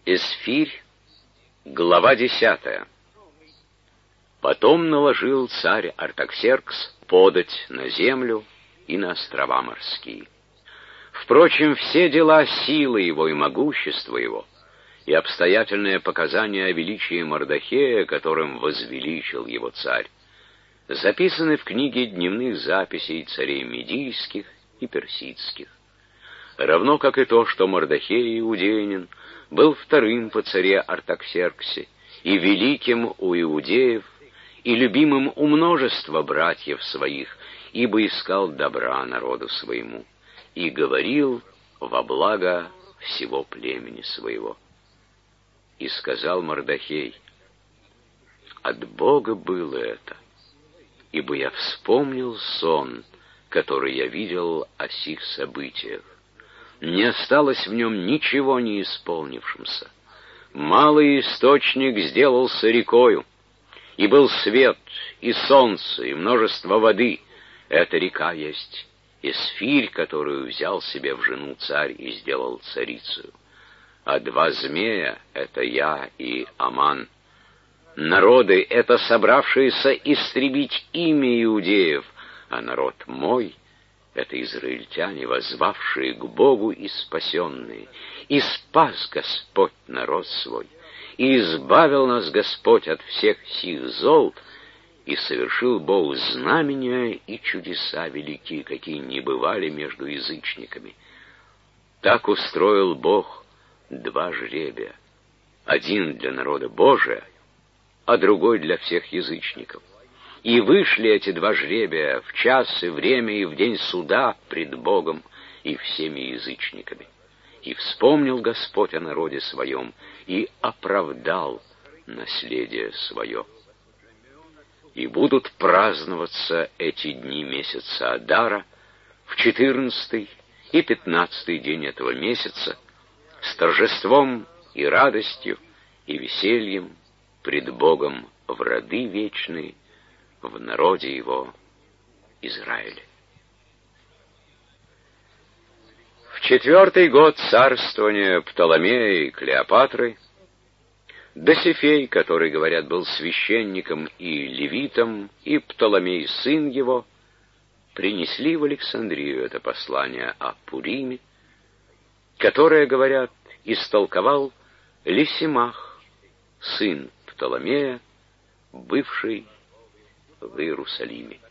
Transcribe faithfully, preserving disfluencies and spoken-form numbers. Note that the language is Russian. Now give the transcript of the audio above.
Эсфирь, глава десятая. Потом наложил царь Артаксеркс подать на землю и на острова морские. Впрочем, все дела силы его и могущества его, и обстоятельные показания о величии Мордохея, которым возвеличил его царь, записаны в книге дневных записей царей медийских и персидских. Равно как и то, что Мордохей иудеянин был вторым по царе Артаксерксе и великим у иудеев, и любимым у множества братьев своих, ибо искал добра народу своему, и говорил во благо всего племени своего. И сказал Мордохей: от Бога было это, ибо я вспомнил сон, который я видел о сих событиях. Не осталось в нем ничего не исполнившимся. Малый источник сделался рекою, и был свет, и солнце, и множество воды. Эта река есть Эсфирь, которую взял себе в жену царь и сделал царицею. А два змея — это я и Аман. Народы — это собравшиеся истребить имя иудеев, а народ мой — это израильтяне, воззвавшие к Богу и спасенные. И спас Господь народ свой, и избавил нас Господь от всех сих зол, и совершил Бог знамения и чудеса велики, какие не бывали между язычниками. Так устроил Бог два жребия, один для народа Божия, а другой для всех язычников. И вышли эти два жребия в час и время и в день суда пред Богом и всеми язычниками. И вспомнил Господь о народе своем, и оправдал наследие свое. И будут праздноваться эти дни месяца Адара в четырнадцатый и пятнадцатый день этого месяца с торжеством и радостью и весельем пред Богом в роды вечные, в народе его Израиле. В четвертый год царствования Птоломея и Клеопатры Досифей, который, говорят, был священником и левитом, и Птоломей, сын его, принесли в Александрию это послание о Пуриме, которое, говорят, истолковал Лисимах, сын Птоломея, бывший в Иерусалиме.